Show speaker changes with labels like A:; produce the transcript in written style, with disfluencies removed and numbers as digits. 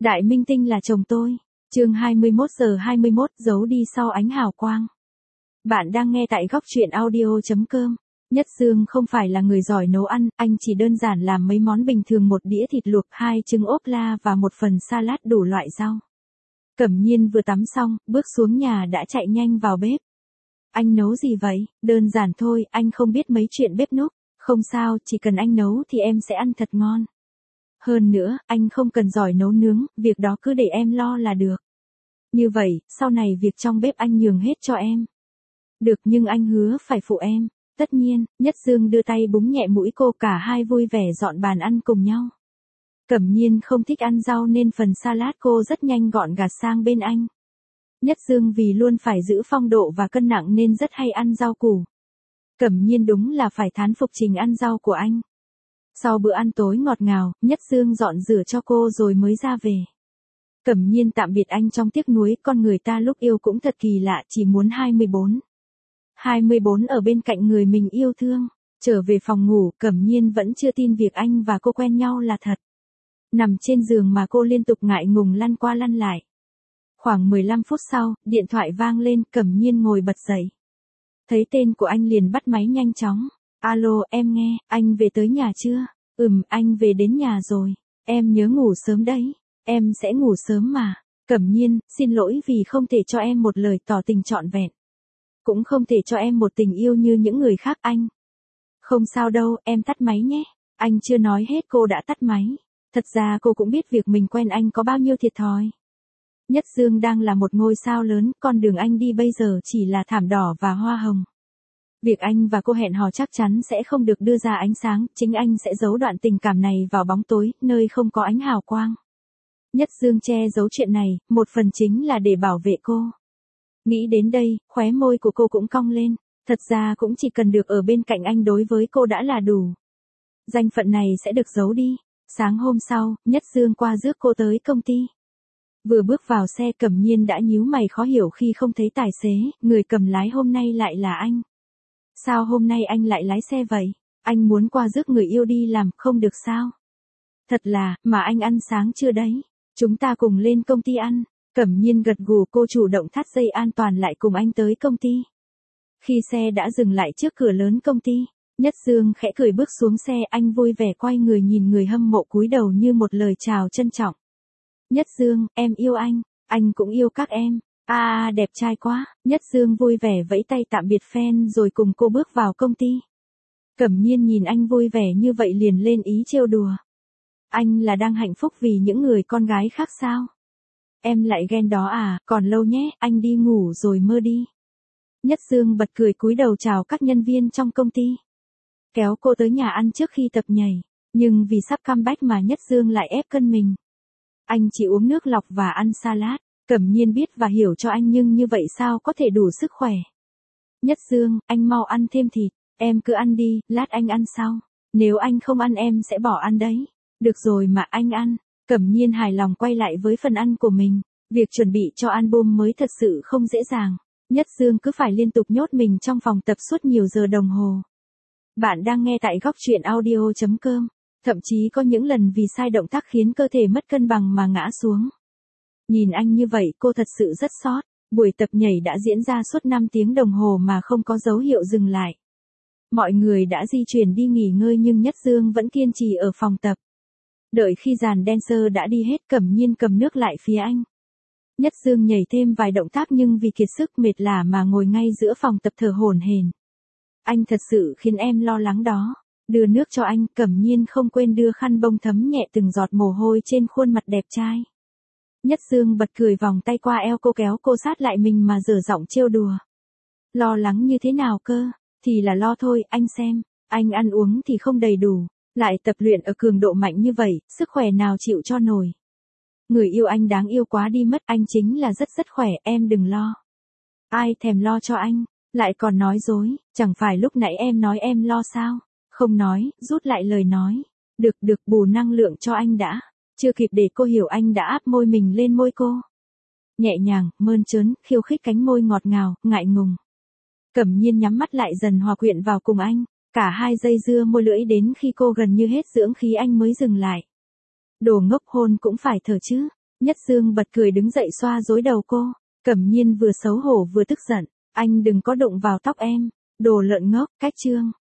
A: Đại minh tinh là chồng tôi. Chương 21:21 giấu đi sau ánh hào quang. Bạn đang nghe tại góc truyện audio.com. Nhất Dương không phải là người giỏi nấu ăn, anh chỉ đơn giản làm mấy món bình thường, một đĩa thịt luộc, 2 trứng ốp la và một phần salad đủ loại rau. Cẩm Nhiên vừa tắm xong, bước xuống nhà đã chạy nhanh vào bếp. Anh nấu gì vậy? Đơn giản thôi, anh không biết mấy chuyện bếp núc. Không sao, chỉ cần anh nấu thì em sẽ ăn thật ngon. Hơn nữa, anh không cần giỏi nấu nướng, việc đó cứ để em lo là được. Như vậy, sau này việc trong bếp anh nhường hết cho em. Được, nhưng anh hứa phải phụ em. Tất nhiên. Nhất Dương đưa tay búng nhẹ mũi cô, cả hai vui vẻ dọn bàn ăn cùng nhau. Cẩm Nhiên không thích ăn rau nên phần salad cô rất nhanh gọn gạt sang bên anh. Nhất Dương vì luôn phải giữ phong độ và cân nặng nên rất hay ăn rau củ. Cẩm Nhiên đúng là phải thán phục trình ăn rau của anh. Sau bữa ăn tối ngọt ngào, Nhất Dương dọn rửa cho cô rồi mới ra về. Cẩm Nhiên tạm biệt anh trong tiếc nuối, con người ta lúc yêu cũng thật kỳ lạ, chỉ muốn 24. 24 ở bên cạnh người mình yêu thương. Trở về phòng ngủ, Cẩm Nhiên vẫn chưa tin việc anh và cô quen nhau là thật. Nằm trên giường mà cô liên tục ngại ngùng lăn qua lăn lại. Khoảng 15 phút sau, điện thoại vang lên, Cẩm Nhiên ngồi bật dậy. Thấy tên của anh liền bắt máy nhanh chóng. Alo, em nghe, anh về tới nhà chưa? Anh về đến nhà rồi. Em nhớ ngủ sớm đấy. Em sẽ ngủ sớm mà. Cẩm Nhiên, xin lỗi vì không thể cho em một lời tỏ tình trọn vẹn. Cũng không thể cho em một tình yêu như những người khác anh. Không sao đâu, em tắt máy nhé. Anh chưa nói hết cô đã tắt máy. Thật ra cô cũng biết việc mình quen anh có bao nhiêu thiệt thòi. Nhất Dương đang là một ngôi sao lớn, con đường anh đi bây giờ chỉ là thảm đỏ và hoa hồng. Việc anh và cô hẹn hò chắc chắn sẽ không được đưa ra ánh sáng, chính anh sẽ giấu đoạn tình cảm này vào bóng tối, nơi không có ánh hào quang. Nhất Dương che giấu chuyện này, một phần chính là để bảo vệ cô. Nghĩ đến đây, khóe môi của cô cũng cong lên, thật ra cũng chỉ cần được ở bên cạnh anh đối với cô đã là đủ. Danh phận này sẽ được giấu đi. Sáng hôm sau, Nhất Dương qua rước cô tới công ty. Vừa bước vào xe, Cẩm Nhiên đã nhíu mày khó hiểu khi không thấy tài xế, người cầm lái hôm nay lại là anh. Sao hôm nay anh lại lái xe vậy? Anh muốn qua rước người yêu đi làm, không được sao? Thật là, mà anh ăn sáng chưa đấy? Chúng ta cùng lên công ty ăn. Cẩm Nhiên gật gù, cô chủ động thắt dây an toàn lại cùng anh tới công ty. Khi xe đã dừng lại trước cửa lớn công ty, Nhất Dương khẽ cười bước xuống xe, anh vui vẻ quay người nhìn người hâm mộ cúi đầu như một lời chào trân trọng. Nhất Dương, em yêu anh cũng yêu các em. Đẹp trai quá. Nhất Dương vui vẻ vẫy tay tạm biệt fan rồi cùng cô bước vào công ty. Cẩm Nhiên nhìn anh vui vẻ như vậy liền lên ý trêu đùa. Anh là đang hạnh phúc vì những người con gái khác sao? Em lại ghen đó à, còn lâu nhé, anh đi ngủ rồi mơ đi. Nhất Dương bật cười cúi đầu chào các nhân viên trong công ty. Kéo cô tới nhà ăn trước khi tập nhảy, nhưng vì sắp comeback mà Nhất Dương lại ép cân mình. Anh chỉ uống nước lọc và ăn salad. Cẩm Nhiên biết và hiểu cho anh nhưng như vậy sao có thể đủ sức khỏe. Nhất Dương, anh mau ăn thêm thịt, em cứ ăn đi, lát anh ăn sau. Nếu anh không ăn em sẽ bỏ ăn đấy. Được rồi mà anh ăn. Cẩm Nhiên hài lòng quay lại với phần ăn của mình. Việc chuẩn bị cho album mới thật sự không dễ dàng. Nhất Dương cứ phải liên tục nhốt mình trong phòng tập suốt nhiều giờ đồng hồ. Bạn đang nghe tại góc truyện audio.com. Thậm chí có những lần vì sai động tác khiến cơ thể mất cân bằng mà ngã xuống. Nhìn anh như vậy cô thật sự rất xót. Buổi tập nhảy đã diễn ra suốt 5 tiếng đồng hồ mà không có dấu hiệu dừng lại. Mọi người đã di chuyển đi nghỉ ngơi nhưng Nhất Dương vẫn kiên trì ở phòng tập. Đợi khi dàn dancer đã đi hết, Cẩm Nhiên cầm nước lại phía anh. Nhất Dương nhảy thêm vài động tác nhưng vì kiệt sức mệt lả mà ngồi ngay giữa phòng tập thở hổn hển. Anh thật sự khiến em lo lắng đó. Đưa nước cho anh, Cẩm Nhiên không quên đưa khăn bông thấm nhẹ từng giọt mồ hôi trên khuôn mặt đẹp trai. Nhất Dương bật cười vòng tay qua eo cô kéo cô sát lại mình mà dở giọng trêu đùa. Lo lắng như thế nào cơ? Thì là lo thôi, anh xem. Anh ăn uống thì không đầy đủ. Lại tập luyện ở cường độ mạnh như vậy, sức khỏe nào chịu cho nổi. Người yêu anh đáng yêu quá đi mất, anh chính là rất khỏe, em đừng lo. Ai thèm lo cho anh, lại còn nói dối, chẳng phải lúc nãy em nói em lo sao? Không nói, rút lại lời nói. Được, bù năng lượng cho anh đã. Chưa kịp để cô hiểu anh đã áp môi mình lên môi cô. Nhẹ nhàng, mơn trớn, khiêu khích cánh môi ngọt ngào, ngại ngùng. Cẩm Nhiên nhắm mắt lại dần hòa quyện vào cùng anh. Cả hai dây dưa môi lưỡi đến khi cô gần như hết dưỡng khí anh mới dừng lại. Đồ ngốc, hôn cũng phải thở chứ. Nhất Dương bật cười đứng dậy xoa rối đầu cô. Cẩm Nhiên vừa xấu hổ vừa tức giận. Anh đừng có đụng vào tóc em. Đồ lợn ngốc, cách Trương.